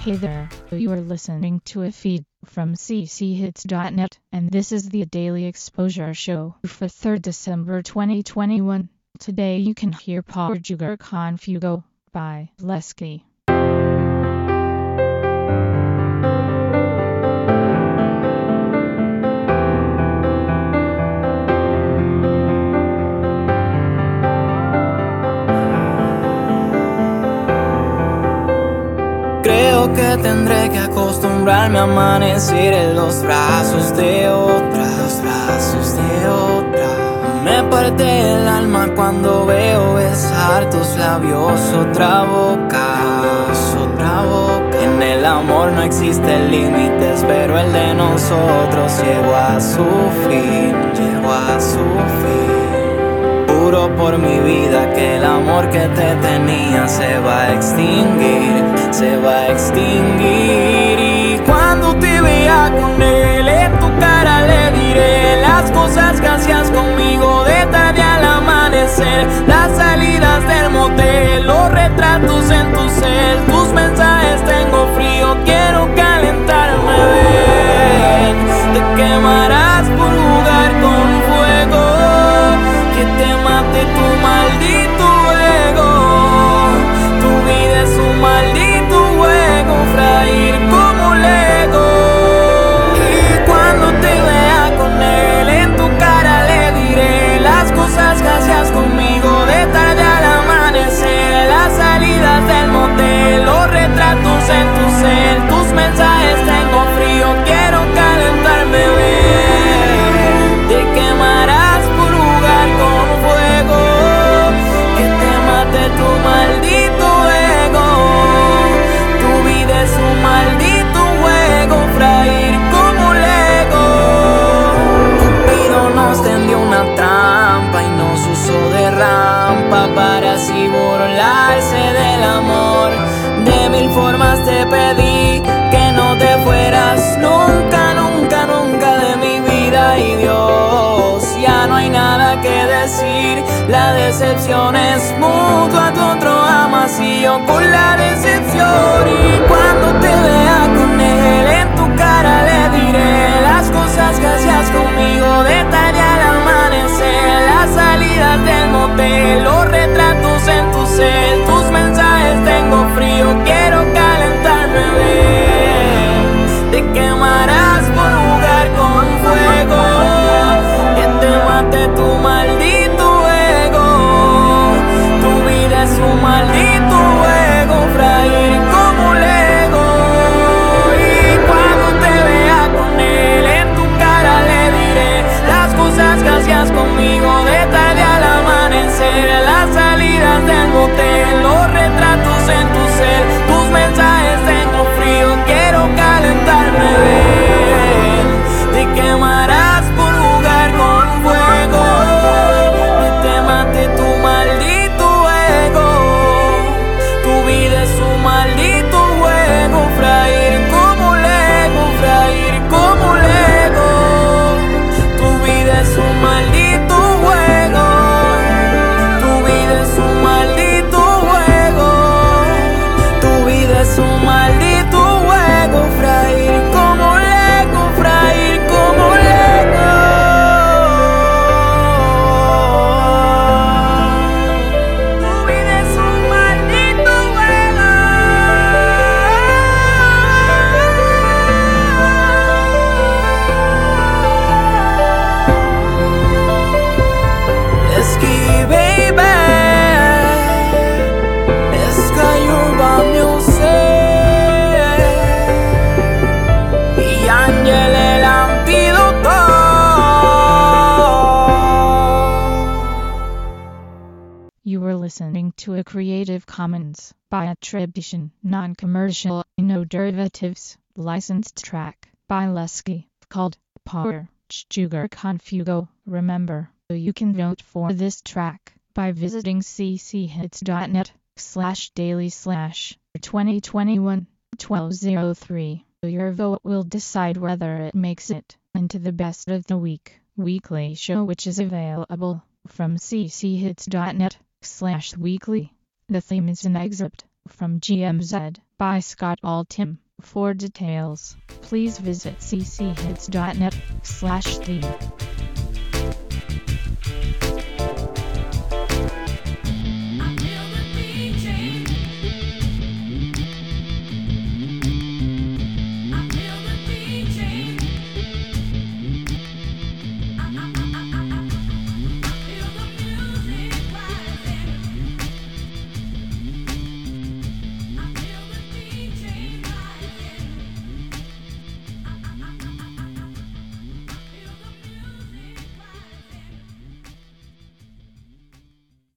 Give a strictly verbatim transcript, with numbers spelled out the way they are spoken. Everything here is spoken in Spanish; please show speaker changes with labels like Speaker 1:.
Speaker 1: Hey there, you are listening to a feed from c c hits dot net, and this is the Daily Exposure Show for third December twenty twenty-one. Today you can hear Portugal Confugo by Lesky.
Speaker 2: Creo que tendré que acostumbrarme a amanecer en los brazos de otra, los brazos de otra. Me parte el alma cuando veo besar tus labios, otra boca, otra boca. En el amor no existen límites, pero el de nosotros llegó a su fin, llegó a su fin. Juro por mi vida que el amor que te tenía se va a extinguir, se va a extinguir. Y cuando te vea con él, en tu cara le diré las cosas que hacías conmigo de tarde al amanecer, las salidas del motel, los retratos en tu cel, tus mensajes tengo frío, quiero calentarme, ven. Te quemarás por jugar con fuego, que te mate tu maldito ego. Tu vida es un maldito juego, frágil como Lego. Y cuando te vea con él, en tu cara le diré las cosas que hacías conmigo de tarde al amanecer, las salidas del motel, los retratos en tu cel, tus mensajes tengo frío, quiero calentarme, ven. Te quemarás por jugar con fuego, que te mate tu maldito ego. Tu vida es un maldito juego, frágil como Lego. Cupido nos tendió una trampa y nos usó de rampa para así burlarse del amor. De mil formas te pedí que no te fueras nunca, nunca, nunca de mi vida, y Dios, ya no hay nada que decir. La decepción es mutua, tu otro amas y yo con la decepción. Y cuando te vea con él, en tu cara le diré las cosas que hacías conmigo de tarde al amanecer, las salidas del motel, los retratos en tu cel, tus mensajes tengo frío, quiero calentarme, ven. Te quemarás por jugar con fuego, que te mate tu maldito ego. Tu vida es un maldito juego, frágil como Lego. Y cuando te vea con él, en tu cara le diré las cosas que hacías conmigo de tarde al amanecer, las salidas del motel, los retratos en tu cel, tus mensajes tengo frío, quiero calentarme, ven. Te quemarás por jugar con fuego, que te mate tu maldito ego. Tu vida es un maldito juego, frágil como Lego, frágil como Lego. Tu vida es un maldito juego, tu vida es un maldito juego. Tu vida es un maldito juego, frágil como Lego, frágil como Lego. Tu vida es un maldito juego. Lesky, baby, Sky Urban Music y Ángel el antídoto.
Speaker 1: You were listening to a Creative Commons by attribution, non-commercial, no derivatives, licensed track by Lesky called Portugal Confugo. Remember, you can vote for this track by visiting c c hits dot net slash daily slash twenty twenty-one twelve oh three. Your vote will decide whether it makes it into the best of the week weekly show, which is available from c c hits dot net slash weekly. The theme is an excerpt from G M Z by Scott Altham. For details, please visit c c hits dot net slash theme.